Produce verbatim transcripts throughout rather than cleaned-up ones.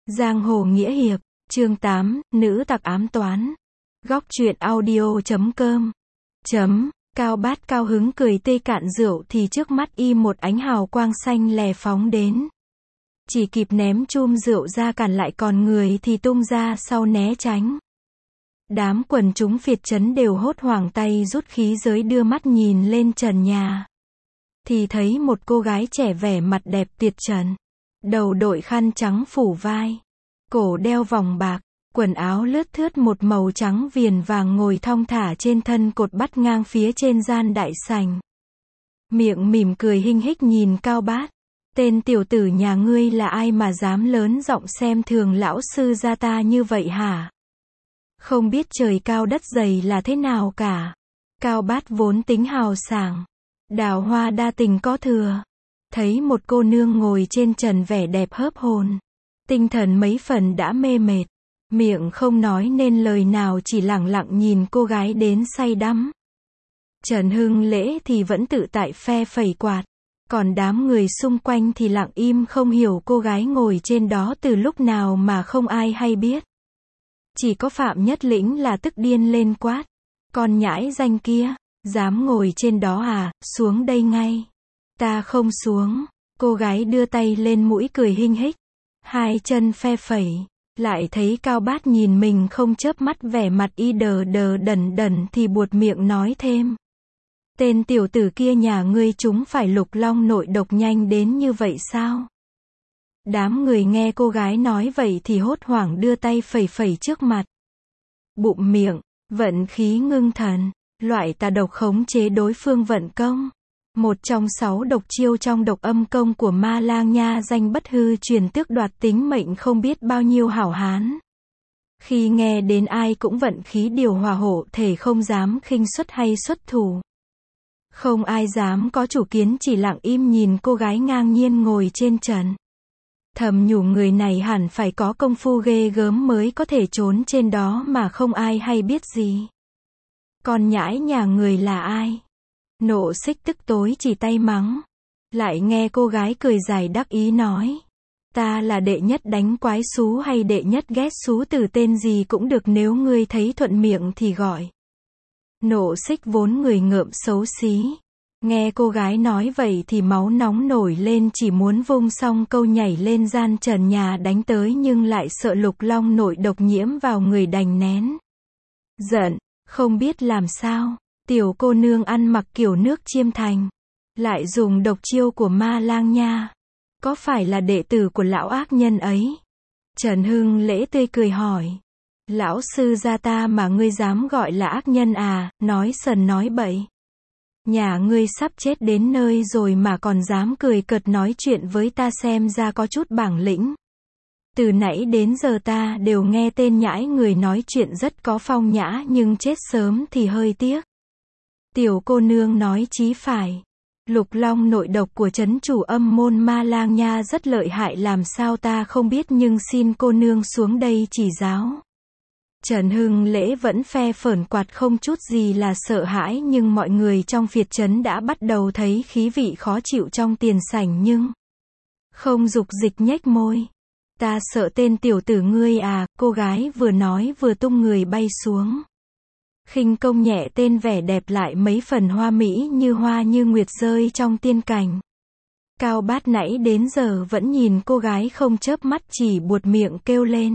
Giang hồ nghĩa hiệp, chương tám, nữ tặc ám toán. Góc truyện audio chấm com. Chấm, Cao Bát cao hứng cười tê cạn rượu thì trước mắt y một ánh hào quang xanh lè phóng đến. Chỉ kịp ném chum rượu ra cản lại, còn người thì tung ra sau né tránh. Đám quần chúng phiệt trấn đều hốt hoảng tay rút khí giới đưa mắt nhìn lên trần nhà. Thì thấy một cô gái trẻ vẻ mặt đẹp tuyệt trần. Đầu đội khăn trắng phủ vai. Cổ đeo vòng bạc. Quần áo lướt thướt một màu trắng viền vàng ngồi thong thả trên thân cột bắt ngang phía trên gian đại sảnh. Miệng mỉm cười hinh hích nhìn Cao Bát. Tên tiểu tử nhà ngươi là ai mà dám lớn giọng xem thường lão sư gia ta như vậy hả? Không biết trời cao đất dày là thế nào cả. Cao Bát vốn tính hào sảng. Đào hoa đa tình có thừa. Thấy một cô nương ngồi trên trần vẻ đẹp hớp hồn. Tinh thần mấy phần đã mê mệt. Miệng không nói nên lời nào, chỉ lẳng lặng nhìn cô gái đến say đắm. Trần Hưng Lễ thì vẫn tự tại phe phẩy quạt. Còn đám người xung quanh thì lặng im không hiểu cô gái ngồi trên đó từ lúc nào mà không ai hay biết. Chỉ có Phạm Nhất Lĩnh là tức điên lên quát. Con nhãi danh kia, dám ngồi trên đó à, xuống đây ngay. Ta không xuống. Cô gái đưa tay lên mũi cười hinh hích. Hai chân phe phẩy. Lại thấy Cao Bát nhìn mình không chớp mắt, vẻ mặt y đờ đờ đần đần thì buột miệng nói thêm. Tên tiểu tử kia nhà ngươi chúng phải lục long nội độc nhanh đến như vậy sao? Đám người nghe cô gái nói vậy thì hốt hoảng đưa tay phẩy phẩy trước mặt. Bụng miệng, vận khí ngưng thần, loại tà độc khống chế đối phương vận công. Một trong sáu độc chiêu trong độc âm công của Ma Lang Nha danh bất hư truyền, tước đoạt tính mệnh không biết bao nhiêu hảo hán. Khi nghe đến ai cũng vận khí điều hòa hộ thể, không dám khinh suất hay xuất thủ. Không ai dám có chủ kiến, chỉ lặng im nhìn cô gái ngang nhiên ngồi trên trần. Thầm nhủ người này hẳn phải có công phu ghê gớm mới có thể trốn trên đó mà không ai hay biết gì. Con nhãi nhà người là ai? Nộ Xích tức tối chỉ tay mắng. Lại nghe cô gái cười dài đắc ý nói. Ta là đệ nhất đánh quái xú hay đệ nhất ghét xú, từ tên gì cũng được, nếu ngươi thấy thuận miệng thì gọi. Nộ Xích vốn người ngợm xấu xí. Nghe cô gái nói vậy thì máu nóng nổi lên, chỉ muốn vung xong câu nhảy lên gian trần nhà đánh tới, nhưng lại sợ lục long nội độc nhiễm vào người đành nén giận, không biết làm sao. Tiểu cô nương ăn mặc kiểu nước Chiêm Thành, lại dùng độc chiêu của Ma Lang Nha. Có phải là đệ tử của lão ác nhân ấy? Trần Hưng Lễ tươi cười hỏi. Lão sư gia ta mà ngươi dám gọi là ác nhân à, nói sần nói bậy. Nhà ngươi sắp chết đến nơi rồi mà còn dám cười cợt nói chuyện với ta, xem ra có chút bản lĩnh. Từ nãy đến giờ ta đều nghe tên nhãi người nói chuyện rất có phong nhã, nhưng chết sớm thì hơi tiếc. Tiểu cô nương nói chí phải. Lục long nội độc của trấn chủ âm môn Ma Lang Nha rất lợi hại, làm sao ta không biết, nhưng xin cô nương xuống đây chỉ giáo. Trần Hưng Lễ vẫn phe phởn quạt không chút gì là sợ hãi, nhưng mọi người trong phiệt trấn đã bắt đầu thấy khí vị khó chịu trong tiền sảnh nhưng không dục dịch nhếch môi. Ta sợ tên tiểu tử ngươi à, cô gái vừa nói vừa tung người bay xuống. Khinh công nhẹ tên vẻ đẹp lại mấy phần hoa mỹ như hoa như nguyệt rơi trong tiên cảnh. Cao Bát nãy đến giờ vẫn nhìn cô gái không chớp mắt, chỉ buột miệng kêu lên.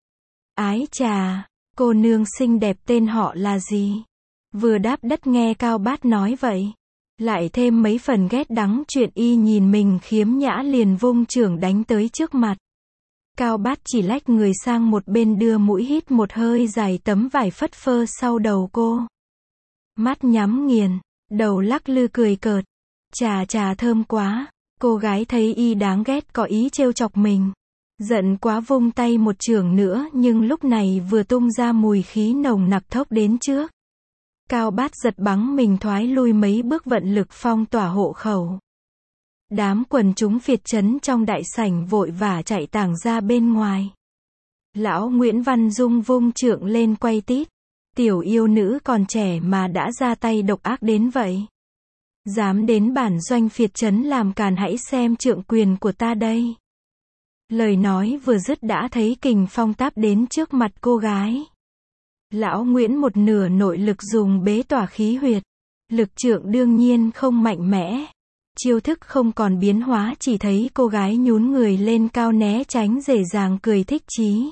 Ái chà, cô nương xinh đẹp tên họ là gì? Vừa đáp đất nghe Cao Bát nói vậy. Lại thêm mấy phần ghét đắng chuyện y nhìn mình khiếm nhã, liền vung chưởng đánh tới trước mặt. Cao Bát chỉ lách người sang một bên, đưa mũi hít một hơi dài, tấm vải phất phơ sau đầu cô. Mắt nhắm nghiền, đầu lắc lư cười cợt. Chà chà thơm quá. Cô gái thấy y đáng ghét, có ý trêu chọc mình. Giận quá vung tay một chưởng nữa, nhưng lúc này vừa tung ra mùi khí nồng nặc thốc đến trước. Cao Bát giật bắn mình thoái lui mấy bước, vận lực phong tỏa hộ khẩu. Đám quần chúng phiệt trấn trong đại sảnh vội vã chạy tàng ra bên ngoài. Lão Nguyễn Văn Dung vung trượng lên quay tít. Tiểu yêu nữ còn trẻ mà đã ra tay độc ác đến vậy. Dám đến bản doanh phiệt trấn làm càn, hãy xem trượng quyền của ta đây. Lời nói vừa dứt đã thấy kình phong táp đến trước mặt cô gái. Lão Nguyễn một nửa nội lực dùng bế tỏa khí huyệt. Lực trượng đương nhiên không mạnh mẽ. Chiêu thức không còn biến hóa, chỉ thấy cô gái nhún người lên cao né tránh dễ dàng, cười thích chí.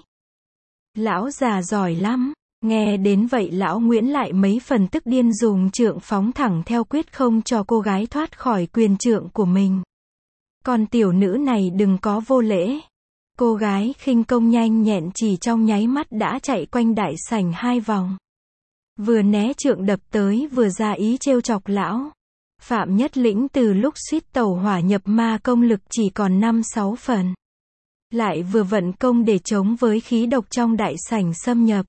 Lão già giỏi lắm. Nghe đến vậy lão Nguyễn lại mấy phần tức điên, dùng trượng phóng thẳng theo, quyết không cho cô gái thoát khỏi quyền trượng của mình. Còn tiểu nữ này đừng có vô lễ. Cô gái khinh công nhanh nhẹn, chỉ trong nháy mắt đã chạy quanh đại sảnh hai vòng. Vừa né trượng đập tới, vừa ra ý trêu chọc lão. Phạm Nhất Lĩnh từ lúc suýt tẩu hỏa nhập ma, công lực chỉ còn năm sáu phần. Lại vừa vận công để chống với khí độc trong đại sảnh xâm nhập.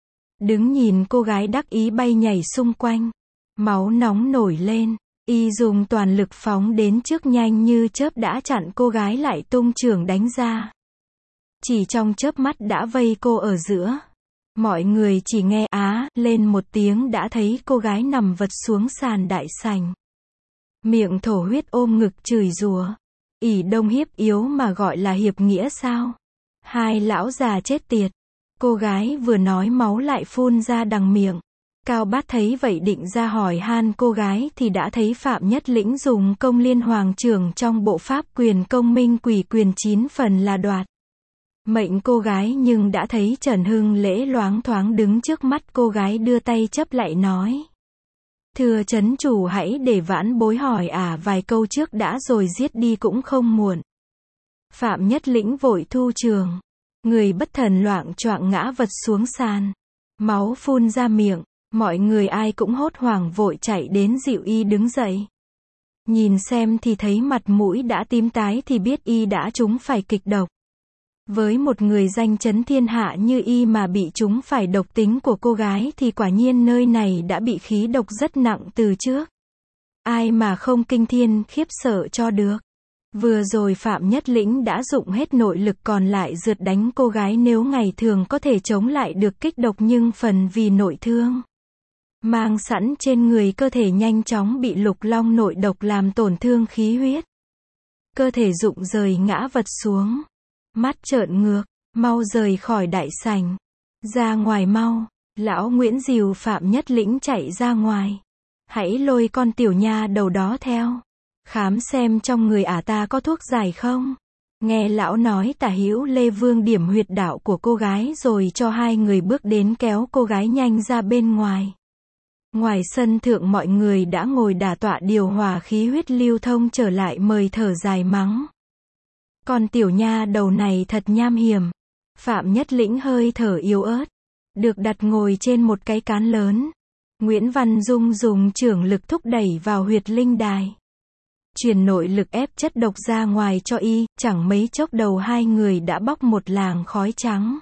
Đứng nhìn cô gái đắc ý bay nhảy xung quanh. Máu nóng nổi lên. Y dùng toàn lực phóng đến trước, nhanh như chớp đã chặn cô gái lại, tung chưởng đánh ra. Chỉ trong chớp mắt đã vây cô ở giữa. Mọi người chỉ nghe á lên một tiếng đã thấy cô gái nằm vật xuống sàn đại sảnh. Miệng thổ huyết, ôm ngực chửi rủa. ỷ đông hiếp yếu mà gọi là hiệp nghĩa sao? Hai lão già chết tiệt. Cô gái vừa nói máu lại phun ra đằng miệng. Cao Bát thấy vậy định ra hỏi han cô gái thì đã thấy Phạm Nhất Lĩnh dùng công liên hoàng trưởng trong bộ pháp quyền công minh quỷ quyền chín phần là đoạt mệnh cô gái, nhưng đã thấy Trần Hưng Lễ loáng thoáng đứng trước mắt cô gái, đưa tay chấp lại nói. Thưa trấn chủ, hãy để vãn bối hỏi ả à vài câu trước đã, rồi giết đi cũng không muộn. Phạm Nhất Lĩnh vội thu trường. Người bất thần loạng choạng ngã vật xuống sàn. Máu phun ra miệng. Mọi người ai cũng hốt hoảng vội chạy đến dịu y đứng dậy. Nhìn xem thì thấy mặt mũi đã tím tái, thì biết y đã trúng phải kịch độc. Với một người danh chấn thiên hạ như y mà bị trúng phải độc tính của cô gái thì quả nhiên nơi này đã bị khí độc rất nặng từ trước. Ai mà không kinh thiên khiếp sợ cho được. Vừa rồi Phạm Nhất Lĩnh đã dụng hết nội lực còn lại rượt đánh cô gái, nếu ngày thường có thể chống lại được kích độc, nhưng phần vì nội thương mang sẵn trên người, cơ thể nhanh chóng bị lục long nội độc làm tổn thương khí huyết. Cơ thể rụng rời ngã vật xuống. Mắt trợn ngược, mau rời khỏi đại sảnh. Ra ngoài mau. Lão Nguyễn dìu Phạm Nhất Lĩnh chạy ra ngoài. Hãy lôi con tiểu nha đầu đó theo. Khám xem trong người ả ta có thuốc giải không. Nghe lão nói, Tả Hữu Lê Vương điểm huyệt đạo của cô gái rồi cho hai người bước đến kéo cô gái nhanh ra bên ngoài. Ngoài sân thượng mọi người đã ngồi đả tọa điều hòa khí huyết lưu thông trở lại, mời thở dài mắng. Con tiểu nha đầu này thật nham hiểm. Phạm Nhất Lĩnh hơi thở yếu ớt. Được đặt ngồi trên một cái cán lớn. Nguyễn Văn Dung dùng trưởng lực thúc đẩy vào huyệt linh đài. Truyền nội lực ép chất độc ra ngoài cho y, chẳng mấy chốc đầu hai người đã bốc một làng khói trắng.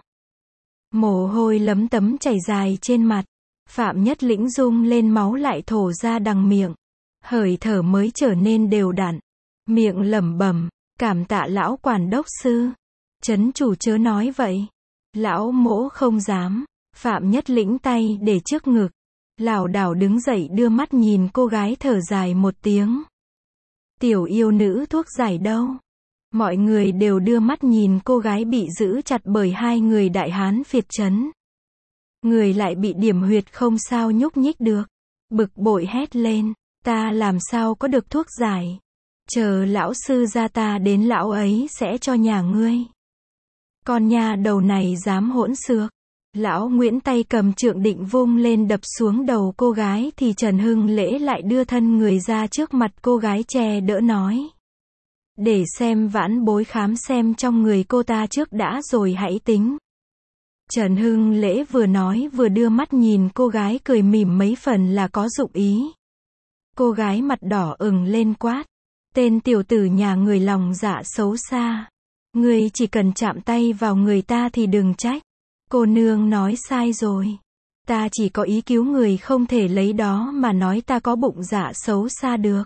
Mồ hôi lấm tấm chảy dài trên mặt. Phạm Nhất Lĩnh rung lên, máu lại thổ ra đằng miệng. Hơi thở mới trở nên đều đặn. Miệng lẩm bẩm, cảm tạ lão quản đốc sư. Trấn chủ chớ nói vậy. Lão mỗ không dám. Phạm Nhất Lĩnh tay để trước ngực. Lảo đảo đứng dậy, đưa mắt nhìn cô gái, thở dài một tiếng. Tiểu yêu nữ thuốc giải đâu? Mọi người đều đưa mắt nhìn cô gái bị giữ chặt bởi hai người đại hán phiệt trấn. Người lại bị điểm huyệt không sao nhúc nhích được. Bực bội hét lên, ta làm sao có được thuốc giải? Chờ lão sư ra ta đến lão ấy sẽ cho nhà ngươi. Con nha đầu này dám hỗn xược. Lão Nguyễn tay cầm trượng định vung lên đập xuống đầu cô gái thì Trần Hưng Lễ lại đưa thân người ra trước mặt cô gái che đỡ nói. Để xem vãn bối khám xem trong người cô ta trước đã rồi hãy tính. Trần Hưng Lễ vừa nói vừa đưa mắt nhìn cô gái, cười mỉm mấy phần là có dụng ý. Cô gái mặt đỏ ửng lên quát. Tên tiểu tử nhà người lòng dạ xấu xa. Ngươi chỉ cần chạm tay vào người ta thì đừng trách. Cô nương nói sai rồi. Ta chỉ có ý cứu người, không thể lấy đó mà nói ta có bụng dạ xấu xa được.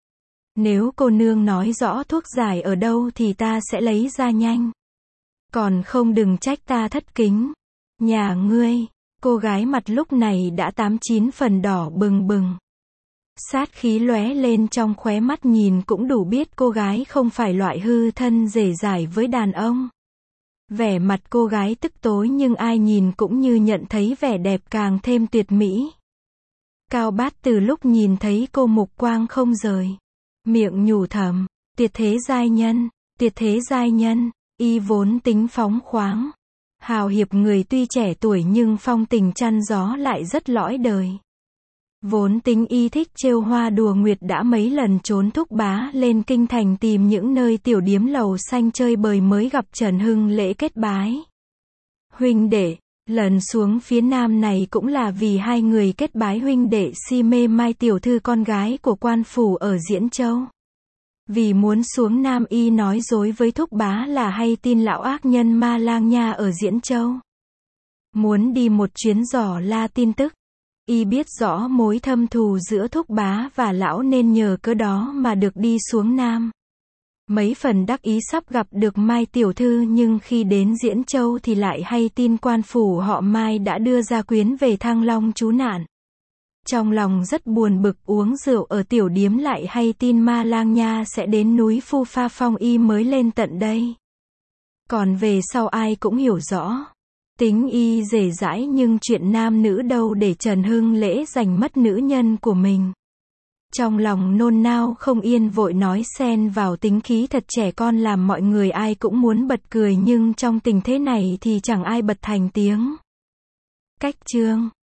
Nếu cô nương nói rõ thuốc giải ở đâu thì ta sẽ lấy ra nhanh. Còn không đừng trách ta thất kính. Nhà ngươi. Cô gái mặt lúc này đã tám chín phần đỏ bừng bừng. Sát khí lóe lên trong khóe mắt nhìn cũng đủ biết cô gái không phải loại hư thân rể rải với đàn ông. Vẻ mặt cô gái tức tối nhưng ai nhìn cũng như nhận thấy vẻ đẹp càng thêm tuyệt mỹ. Cao Bát từ lúc nhìn thấy cô mục quang không rời. Miệng nhủ thầm, tuyệt thế giai nhân, tuyệt thế giai nhân, y vốn tính phóng khoáng. Hào hiệp người tuy trẻ tuổi nhưng phong tình chăn gió lại rất lõi đời. Vốn tính y thích trêu hoa đùa nguyệt đã mấy lần trốn thúc bá lên kinh thành tìm những nơi tiểu điếm lầu xanh chơi bời mới gặp Trần Hưng lễ kết bái. Huynh đệ, lần xuống phía nam này cũng là vì hai người kết bái huynh đệ si mê Mai tiểu thư con gái của quan phủ ở Diễn Châu. Vì muốn xuống nam y nói dối với thúc bá là hay tin lão ác nhân Ma Lang Nha ở Diễn Châu. Muốn đi một chuyến dò la tin tức. Y biết rõ mối thâm thù giữa thúc bá và lão nên nhờ cớ đó mà được đi xuống nam. Mấy phần đắc ý sắp gặp được Mai tiểu thư nhưng khi đến Diễn Châu thì lại hay tin quan phủ họ Mai đã đưa gia quyến về Thăng Long trú nạn. Trong lòng rất buồn bực uống rượu ở tiểu điếm lại hay tin Ma Lang Nha sẽ đến núi Phu Pha Phong y mới lên tận đây. Còn về sau ai cũng hiểu rõ. Tính y dễ dãi nhưng chuyện nam nữ đâu để Trần Hưng lễ giành mất nữ nhân của mình. Trong lòng nôn nao không yên vội nói xen vào tính khí thật trẻ con làm mọi người ai cũng muốn bật cười nhưng trong tình thế này thì chẳng ai bật thành tiếng. Cách chương